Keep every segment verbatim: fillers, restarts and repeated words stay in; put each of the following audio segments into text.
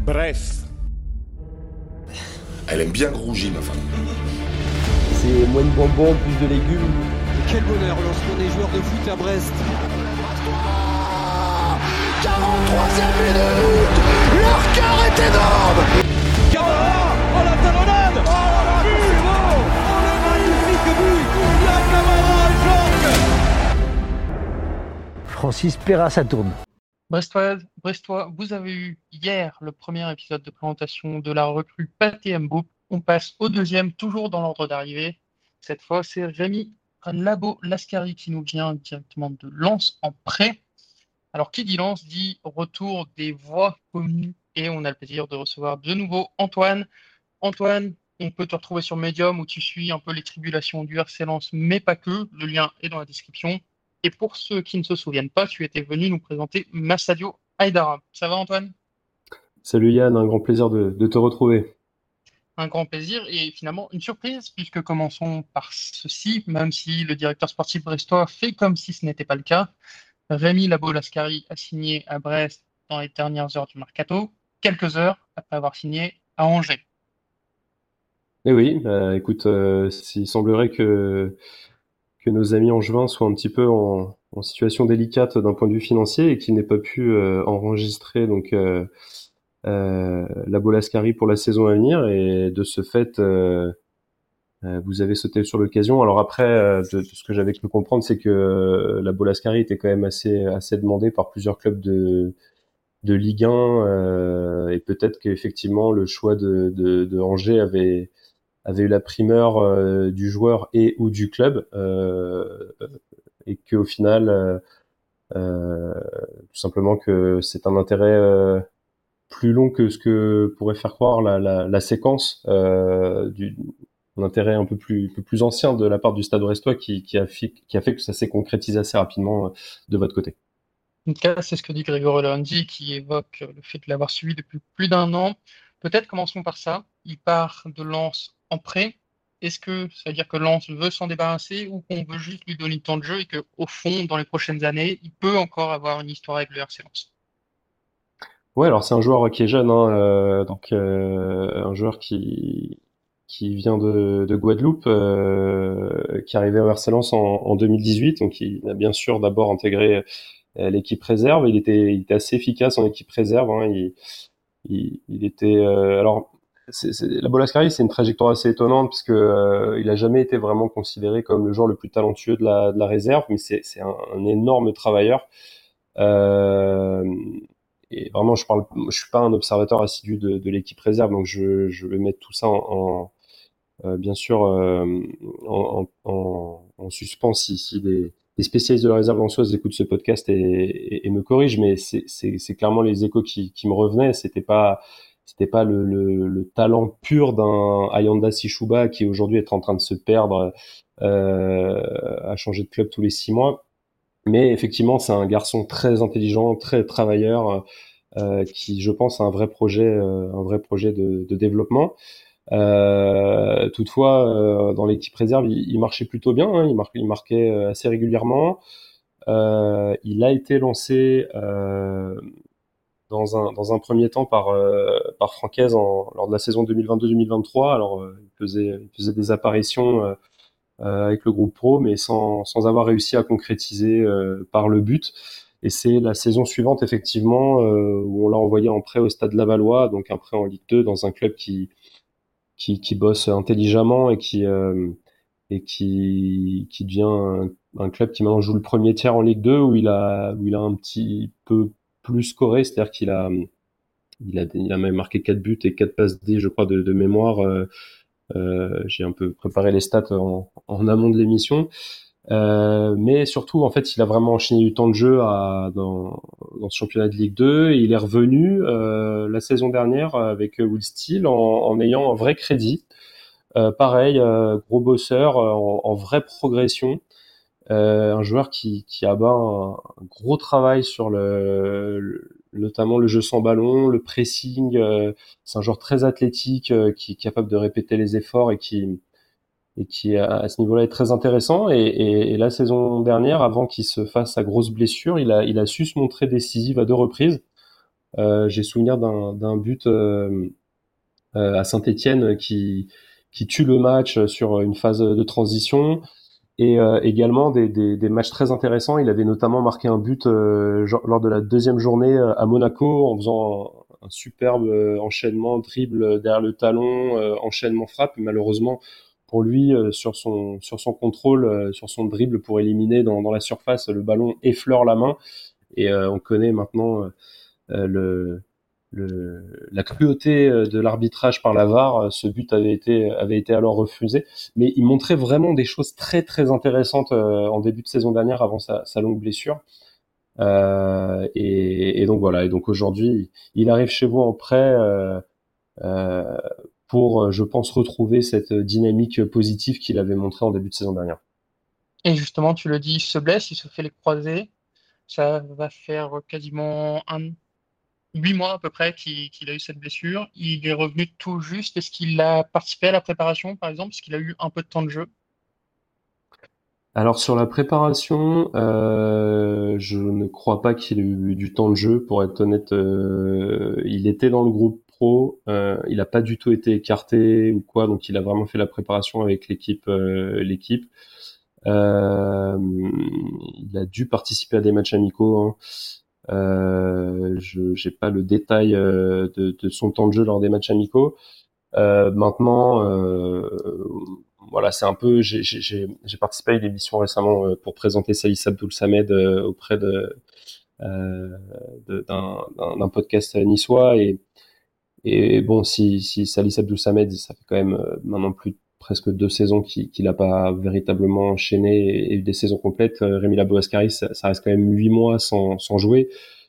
Brest. Elle aime bien grouger, ma femme. C'est moins de bonbons, plus de légumes. Et quel bonheur lorsqu'on est joueur de foot à Brest. quarante-troisième minute, leur cœur est énorme. Camara, oh la talonnade, oh la but, c'est bon, oh le magnifique but, la Camara, Jacques. Francis Perra, ça tourne. Brestois, Brestois, vous avez eu hier le premier épisode de présentation de la recrue Pathé Mboup. On passe au deuxième, toujours dans l'ordre d'arrivée. Cette fois, c'est Rémi Labo-Lascari qui nous vient directement de Lens en prêt. Alors, qui dit Lens dit retour des voix connues et on a le plaisir de recevoir de nouveau Antoine. Antoine, on peut te retrouver sur Medium où tu suis un peu les tribulations du R C Lens, mais pas que. Le lien est dans la description. Et pour ceux qui ne se souviennent pas, tu étais venu nous présenter Massadio Haïdara. Ça va, Antoine ? Salut Yann, un grand plaisir de, de te retrouver. Un grand plaisir et finalement une surprise, puisque commençons par ceci, même si le directeur sportif brestois fait comme si ce n'était pas le cas. Rémi Labo-Lascari a signé à Brest dans les dernières heures du mercato, quelques heures après avoir signé à Angers. Eh oui, bah, écoute, euh, il semblerait que que nos amis angevins soient un petit peu en, en situation délicate d'un point de vue financier et qu'ils n'aient pas pu euh, enregistrer donc euh, euh, Labo-Lascari pour la saison à venir, et de ce fait euh, euh, vous avez sauté sur l'occasion. Alors après, euh, de, de ce que j'avais cru comprendre, c'est que euh, Labo-Lascari était quand même assez assez demandé par plusieurs clubs de de Ligue un, euh, et peut-être qu'effectivement le choix de, de, de Angers avait avait eu la primeur euh, du joueur et ou du club, euh, et qu'au final, euh, euh, tout simplement que c'est un intérêt euh, plus long que ce que pourrait faire croire la, la, la séquence, euh, du, un intérêt un peu plus, un peu plus ancien de la part du Stade brestois qui, qui, a, fi, qui a fait que ça s'est concrétisé assez rapidement euh, de votre côté. En tout cas, c'est ce que dit Grégory Lorenzi, qui évoque le fait de l'avoir suivi depuis plus d'un an. Peut-être commençons par ça. Il part de Lens en prêt. Est-ce que ça veut dire que Lens veut s'en débarrasser ou qu'on veut juste lui donner le temps de jeu et qu'au fond, dans les prochaines années, il peut encore avoir une histoire avec le R C Lens ? Ouais, alors c'est un joueur qui est jeune, hein, euh, donc euh, un joueur qui qui vient de, de Guadeloupe, euh, qui est arrivé au R C Lens en, en deux mille dix-huit, donc il a bien sûr d'abord intégré euh, l'équipe réserve. Il était, il était assez efficace en équipe réserve. Hein, il, il, il était, euh, alors. C'est, c'est, Labo-Lascari, c'est une trajectoire assez étonnante puisque euh, il a jamais été vraiment considéré comme le joueur le plus talentueux de la, de la réserve, mais c'est, c'est un, un énorme travailleur. Euh, et vraiment, je parle, je suis pas un observateur assidu de, de l'équipe réserve, donc je, je vais mettre tout ça en, en euh, bien sûr euh, en, en, en suspens si, si les, les spécialistes de la réserve lensoise écoutent ce podcast et, et, et me corrigent, mais c'est, c'est, c'est clairement les échos qui, qui me revenaient. C'était pas C'était pas le, le, le talent pur d'un Ayanda Sishuba qui aujourd'hui est en train de se perdre, euh, à changer de club tous les six mois. Mais effectivement, c'est un garçon très intelligent, très travailleur, euh, qui, je pense, a un vrai projet, euh, un vrai projet de, de développement. Euh, toutefois, euh, dans l'équipe réserve, il, il marchait plutôt bien. Hein, il, mar- il marquait assez régulièrement. Euh, il a été lancé. Euh, dans un dans un premier temps par euh, par Francaise en, lors de la saison deux mille vingt-deux deux mille vingt-trois. Alors euh, il faisait il faisait des apparitions euh, euh, avec le groupe pro, mais sans sans avoir réussi à concrétiser euh, par le but. Et c'est la saison suivante effectivement euh, où on l'a envoyé en prêt au Stade Lavallois, donc un prêt en Ligue deux dans un club qui qui qui bosse intelligemment et qui euh, et qui qui devient un, un club qui maintenant joue le premier tiers en Ligue deux, où il a où il a un petit peu plus scoré, c'est-à-dire qu'il a il a il a même marqué quatre buts et quatre passes D, je crois, de, de mémoire. Euh, euh, j'ai un peu préparé les stats en, en amont de l'émission, euh, mais surtout en fait il a vraiment enchaîné du temps de jeu à, dans dans ce championnat de Ligue deux, et il est revenu euh, la saison dernière avec Will Steele en, en ayant un vrai crédit. Euh, pareil, euh, gros bosseur, euh, en, en vraie progression. Euh, un joueur qui, qui abat un, un gros travail sur le, le, notamment le jeu sans ballon, le pressing. Euh, c'est un joueur très athlétique, euh, qui est capable de répéter les efforts et qui, et qui à ce niveau-là est très intéressant. Et, et, et la saison dernière, avant qu'il se fasse sa grosse blessure, il a, il a su se montrer décisif à deux reprises. Euh, j'ai souvenir d'un, d'un but euh, euh, à Saint-Étienne qui qui tue le match sur une phase de transition. Et euh, également des, des, des matchs très intéressants. Il avait notamment marqué un but euh, genre, lors de la deuxième journée euh, à Monaco en faisant un, un superbe euh, enchaînement, dribble derrière le talon, euh, enchaînement frappe. Malheureusement pour lui, euh, sur son sur son contrôle, euh, sur son dribble pour éliminer dans, dans la surface, le ballon effleure la main. Et euh, on connaît maintenant euh, le le, la cruauté de l'arbitrage par la V A R. Ce but avait été avait été alors refusé, mais il montrait vraiment des choses très très intéressantes euh, en début de saison dernière avant sa, sa longue blessure. Euh, et, et donc voilà. Et donc aujourd'hui, il arrive chez vous en prêt euh, euh, pour, je pense, retrouver cette dynamique positive qu'il avait montrée en début de saison dernière. Et justement, tu le dis, il se blesse, il se fait les croisés. Ça va faire quasiment un, huit mois à peu près qu'il qu'il a eu cette blessure. Il est revenu tout juste. Est-ce qu'il a participé à la préparation, par exemple? Est-ce qu'il a eu un peu de temps de jeu? Alors sur la préparation, euh, je ne crois pas qu'il ait eu du temps de jeu. Pour être honnête, euh, il était dans le groupe pro, euh, il n'a pas du tout été écarté ou quoi, donc il a vraiment fait la préparation avec l'équipe. Euh, l'équipe. Euh, il a dû participer à des matchs amicaux. Hein. Euh, je j'ai pas le détail euh, de, de son temps de jeu lors des matchs amicaux. Euh, maintenant, euh, voilà, c'est un peu. J'ai, j'ai, j'ai participé à une émission récemment euh, pour présenter Salih Abdoul Samed euh, auprès de, euh, de- d'un, d'un, d'un podcast niçois et, et bon, si, si Salih Abdoul Samed, ça fait quand même euh, maintenant plus de presque deux saisons qu'il, qu'il a pas véritablement enchaîné et, et eu des saisons complètes. Euh, Rémi Labou-Ascaris, ça, ça reste quand même huit mois sans, sans jouer.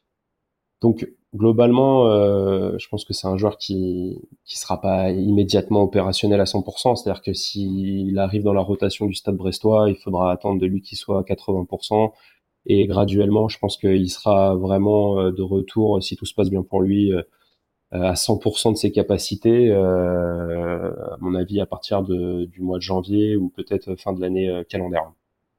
Donc globalement, euh, je pense que c'est un joueur qui qui sera pas immédiatement opérationnel à cent pour cent. C'est-à-dire que s'il arrive dans la rotation du Stade Brestois, il faudra attendre de lui qu'il soit à quatre-vingts pour cent. Et graduellement, je pense qu'il sera vraiment euh, de retour, si tout se passe bien pour lui, euh, à cent pour cent de ses capacités. Euh, à mon avis, à partir de, du mois de janvier ou peut-être fin de l'année euh, calendaire.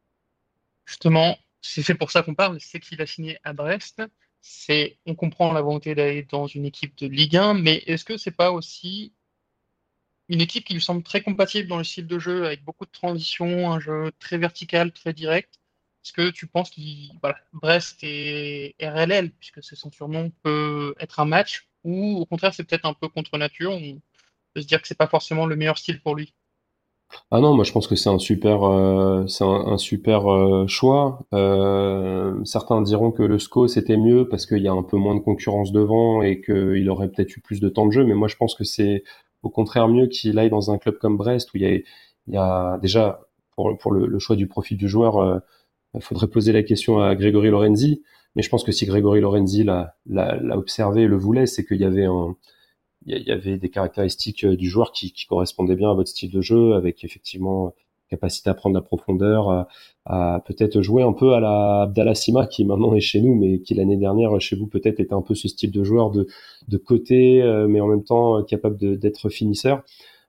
Justement, c'est fait pour ça qu'on parle. C'est qu'il a signé à Brest. C'est, on comprend la volonté d'aller dans une équipe de Ligue un, mais est-ce que c'est pas aussi une équipe qui lui semble très compatible dans le style de jeu, avec beaucoup de transitions, un jeu très vertical, très direct? Est-ce que tu penses qu'il, voilà, Brest et R L L, puisque c'est son surnom, peut être un match, ou au contraire c'est peut-être un peu contre nature, on peut se dire que c'est pas forcément le meilleur style pour lui? Ah non, moi je pense que c'est un super, euh, c'est un, un super euh, choix. Euh, certains diront que le S C O c'était mieux parce qu'il y a un peu moins de concurrence devant et qu'il aurait peut-être eu plus de temps de jeu. Mais moi je pense que c'est au contraire mieux qu'il aille dans un club comme Brest où il y a, il y a déjà pour, pour le, le choix du profil du joueur, euh, il faudrait poser la question à Grégory Lorenzi. Mais je pense que si Grégory Lorenzi l'a, l'a, l'a observé et le voulait, c'est qu'il y avait un il y, y avait des caractéristiques euh, du joueur qui, qui correspondaient bien à votre style de jeu, avec effectivement capacité à prendre la profondeur, à, à peut-être jouer un peu à la Abdallah Sima qui maintenant est chez nous, mais qui l'année dernière chez vous peut-être était un peu ce style de joueur de, de côté, euh, mais en même temps euh, capable de, d'être finisseur.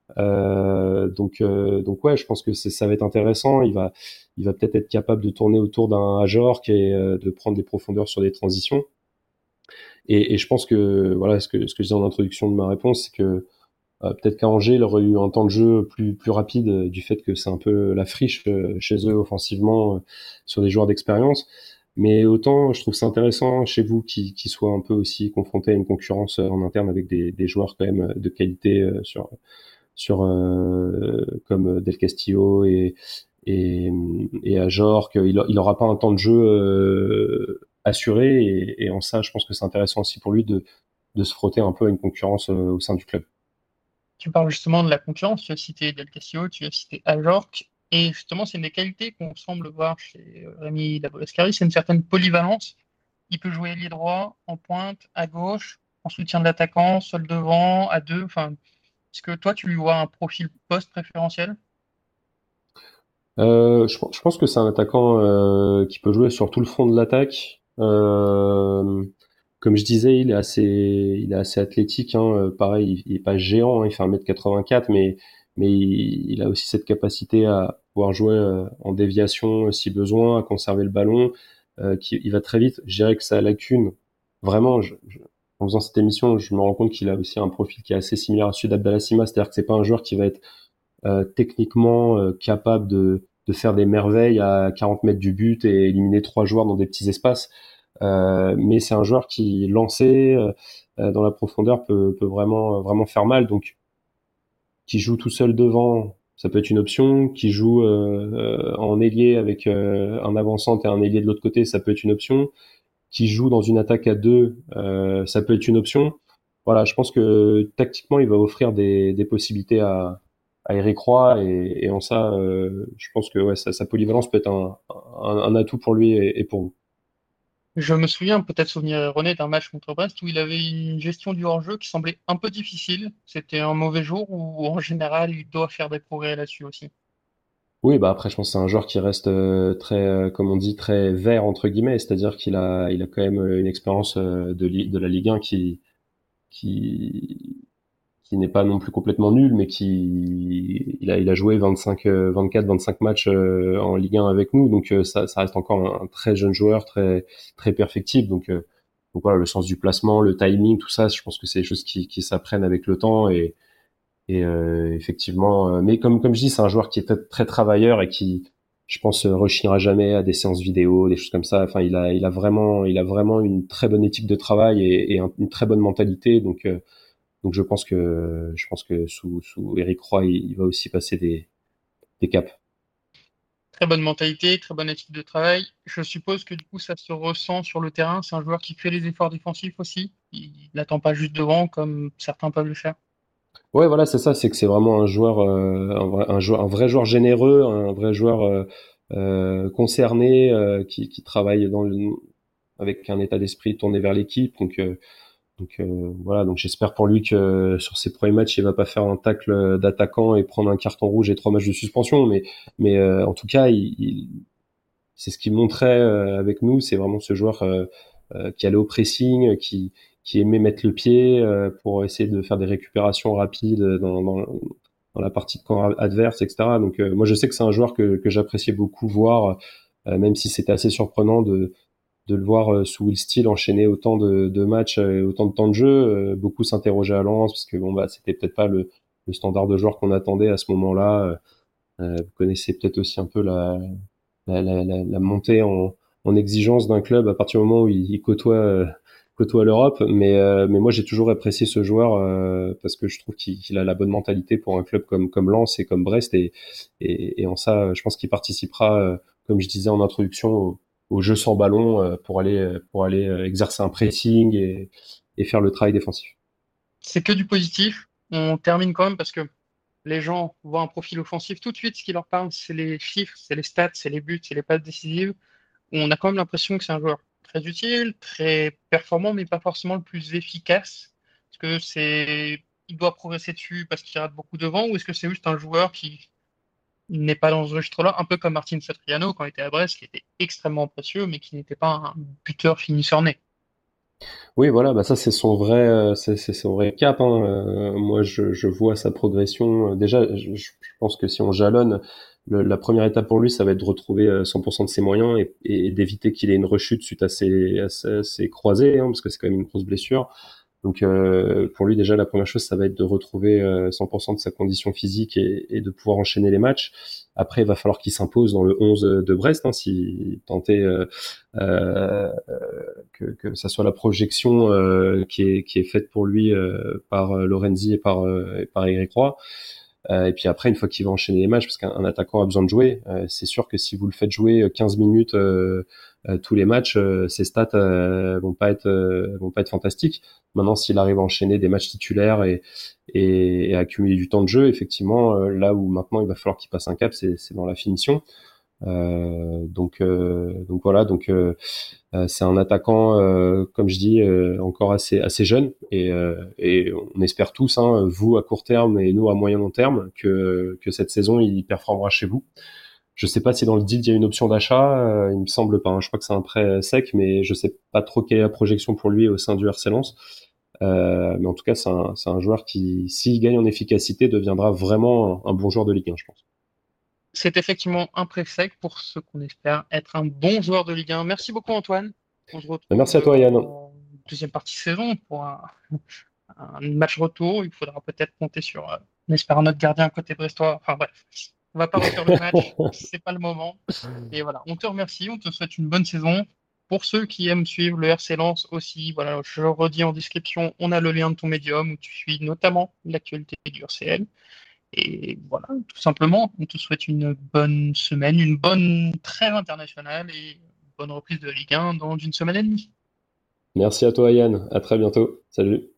Euh, donc, euh, donc ouais, je pense que c'est, ça va être intéressant. Il va, il va peut-être être capable de tourner autour d'un Ajorc et euh, de prendre des profondeurs sur des transitions. Et, et je pense que voilà, ce que ce que je disais en introduction de ma réponse, c'est que euh, peut-être qu'à Angers, il aurait eu un temps de jeu plus plus rapide euh, du fait que c'est un peu la friche euh, chez eux offensivement euh, sur des joueurs d'expérience. Mais autant, je trouve ça intéressant chez vous qui qui soit un peu aussi confronté à une concurrence euh, en interne avec des des joueurs quand même euh, de qualité euh, sur sur euh, comme Del Castillo et et, et à Jorque, il, il aura pas un temps de jeu euh, assuré et, et en ça, je pense que c'est intéressant aussi pour lui de, de se frotter un peu à une concurrence euh, au sein du club. Tu parles justement de la concurrence, tu as cité Del Castillo, tu as cité Ajorc, et justement, c'est une des qualités qu'on semble voir chez Rémi Labolascari, c'est une certaine polyvalence. Il peut jouer ailier droit, en pointe, à gauche, en soutien de l'attaquant, seul devant, à deux. Enfin, est-ce que toi, tu lui vois un profil poste préférentiel? Euh, je, je pense que c'est un attaquant euh, qui peut jouer sur tout le front de l'attaque. Euh, comme je disais, il est assez, il est assez athlétique. Hein. Pareil, il, il est pas géant, hein, il fait un mètre quatre-vingt-quatre, mais mais il, il a aussi cette capacité à pouvoir jouer euh, en déviation euh, si besoin, à conserver le ballon. Euh, qui, il va très vite. Je dirais que sa lacune, vraiment, je, je, en faisant cette émission, je me rends compte qu'il a aussi un profil qui est assez similaire à celui d'Abdallah-Sima, c'est-à-dire que c'est pas un joueur qui va être euh, techniquement euh, capable de, de faire des merveilles à quarante mètres du but et éliminer trois joueurs dans des petits espaces. Euh, mais c'est un joueur qui, lancé euh, dans la profondeur, peut, peut vraiment, vraiment faire mal. Donc, qui joue tout seul devant, ça peut être une option. Qui joue euh, en ailier avec euh, un avant-centre et un ailier de l'autre côté, ça peut être une option. Qui joue dans une attaque à deux, euh, ça peut être une option. Voilà, je pense que tactiquement, il va offrir des, des possibilités à, à Eric Roy et, et en ça, euh, je pense que ouais, sa, sa polyvalence peut être un, un, un atout pour lui et, et pour vous. Je me souviens, peut-être souvenir erroné, d'un match contre Brest où il avait une gestion du hors-jeu qui semblait un peu difficile. C'était un mauvais jour ou en général, il doit faire des progrès là-dessus aussi. Oui, bah après, je pense que c'est un joueur qui reste euh, très, euh, comme on dit, très vert entre guillemets, c'est-à-dire qu'il a, il a quand même une expérience euh, de, li- de la Ligue un qui, qui, qui n'est pas non plus complètement nul, mais qui, il a, il a joué vingt-cinq, euh, vingt-quatre, vingt-cinq matchs euh, en Ligue un avec nous, donc euh, ça, ça reste encore un, un très jeune joueur, très, très perfectible. Donc, euh, donc voilà, le sens du placement, le timing, tout ça, je pense que c'est des choses qui, qui s'apprennent avec le temps et Et euh, effectivement, euh, mais comme comme je dis, c'est un joueur qui est très, très travailleur et qui, je pense, euh, rechignera jamais à des séances vidéo, des choses comme ça. Enfin, il a il a vraiment il a vraiment une très bonne éthique de travail et, et un- une très bonne mentalité. Donc euh, donc je pense que je pense que sous sous Eric Roy, il, il va aussi passer des des caps. Très bonne mentalité, très bonne éthique de travail. Je suppose que du coup, ça se ressent sur le terrain. C'est un joueur qui fait les efforts défensifs aussi. Il n'attend pas juste devant comme certains peuvent le faire. Ouais, voilà, c'est ça, c'est que c'est vraiment un joueur, euh, un vrai, un joueur, un vrai joueur généreux, un vrai joueur euh, euh, concerné, euh, qui, qui travaille dans le, avec un état d'esprit tourné vers l'équipe. Donc, euh, donc euh, voilà, donc j'espère pour lui que sur ses premiers matchs, il va pas faire un tacle d'attaquant et prendre un carton rouge et trois matchs de suspension. Mais, mais euh, en tout cas, il, il- c'est ce qu'il montrait euh, avec nous. C'est vraiment ce joueur euh, euh, qui allait au pressing, qui, qui aimait mettre le pied euh, pour essayer de faire des récupérations rapides dans, dans, dans la partie de camp adverse, et cetera. Donc euh, moi, je sais que c'est un joueur que, que j'appréciais beaucoup voir, euh, même si c'était assez surprenant de de le voir euh, sous Will Steele enchaîner autant de, de matchs et autant de temps de jeu. Euh, beaucoup s'interrogeaient à Lens parce que bon bah c'était peut-être pas le, le standard de joueur qu'on attendait à ce moment-là. Euh, vous connaissez peut-être aussi un peu la, la, la, la, la montée en, en exigence d'un club à partir du moment où il, il côtoie euh, côtoie l'Europe. Mais euh, mais moi j'ai toujours apprécié ce joueur euh, parce que je trouve qu'il, qu'il a la bonne mentalité pour un club comme comme Lens et comme Brest et et, et en ça je pense qu'il participera euh, comme je disais en introduction au, au jeu sans ballon euh, pour aller pour aller euh, exercer un pressing et et faire le travail défensif. C'est que du positif. On termine quand même parce que les gens voient un profil offensif tout de suite. Ce qui leur parle, c'est les chiffres, c'est les stats, c'est les buts, c'est les passes décisives. On a quand même l'impression que c'est un joueur très utile, très performant, mais pas forcément le plus efficace. Est-ce que c'est, il doit progresser dessus parce qu'il rate beaucoup devant, ou est-ce que c'est juste un joueur qui n'est pas dans ce registre-là, un peu comme Martin Satriano quand il était à Brest, qui était extrêmement précieux, mais qui n'était pas un buteur finisseur né. Oui, voilà, bah ça c'est son vrai, euh, c'est c'est son vrai cap. Hein. Euh, moi, je, je vois sa progression. Euh, Déjà, je, je pense que si on jalonne, le- la première étape pour lui, ça va être de retrouver euh, cent pour cent de ses moyens et, et d'éviter qu'il ait une rechute suite à ses, à ses, à ses croisés, hein, parce que c'est quand même une grosse blessure. Donc euh, pour lui déjà la première chose ça va être de retrouver euh, cent pour cent de sa condition physique et, et de pouvoir enchaîner les matchs. Après il va falloir qu'il s'impose dans le onze de Brest hein, s'il tentait euh, euh, que, que ça soit la projection euh, qui est qui est faite pour lui euh, par euh, Lorenzi et par euh, et par Eric Roy. Euh, et puis après, une fois qu'il va enchaîner les matchs, parce qu'un un attaquant a besoin de jouer, euh, c'est sûr que si vous le faites jouer quinze minutes euh, euh, tous les matchs, euh, ses stats euh, vont pas être euh, vont pas être fantastiques. Maintenant, s'il arrive à enchaîner des matchs titulaires et et, et à accumuler du temps de jeu, effectivement, euh, là où maintenant il va falloir qu'il passe un cap, c'est c'est dans la finition. Euh, donc euh, donc voilà, donc euh, euh, c'est un attaquant, euh, comme je dis, euh, encore assez assez jeune et, euh, et on espère tous, hein, vous à court terme et nous à moyen long terme, que que cette saison il performera chez vous. Je sais pas si dans le deal il y a une option d'achat, euh, il me semble pas. Hein. Je crois que c'est un prêt sec, mais je sais pas trop quelle est la projection pour lui au sein du R C Lens. Euh, mais en tout cas, c'est un, c'est un joueur qui, s'il gagne en efficacité, deviendra vraiment un, un bon joueur de Ligue un, je pense. C'est effectivement un prêt sec pour ce qu'on espère être un bon joueur de Ligue un. Merci beaucoup Antoine. On se Merci retrouve à toi, Yann. dans deuxième partie de saison pour un, un match retour. Il faudra peut-être compter sur, euh, on espère, notre gardien côté brestois. Enfin bref, on va pas refaire le match, c'est pas le moment. Et voilà, on te remercie, on te souhaite une bonne saison. Pour ceux qui aiment suivre le R C Lens aussi, voilà, je le redis en description, on a le lien de ton médium où tu suis notamment l'actualité du R C L. Et voilà, tout simplement, on te souhaite une bonne semaine, une bonne trêve internationale et une bonne reprise de Ligue un dans une semaine et demie. Merci à toi, Yann. À très bientôt. Salut.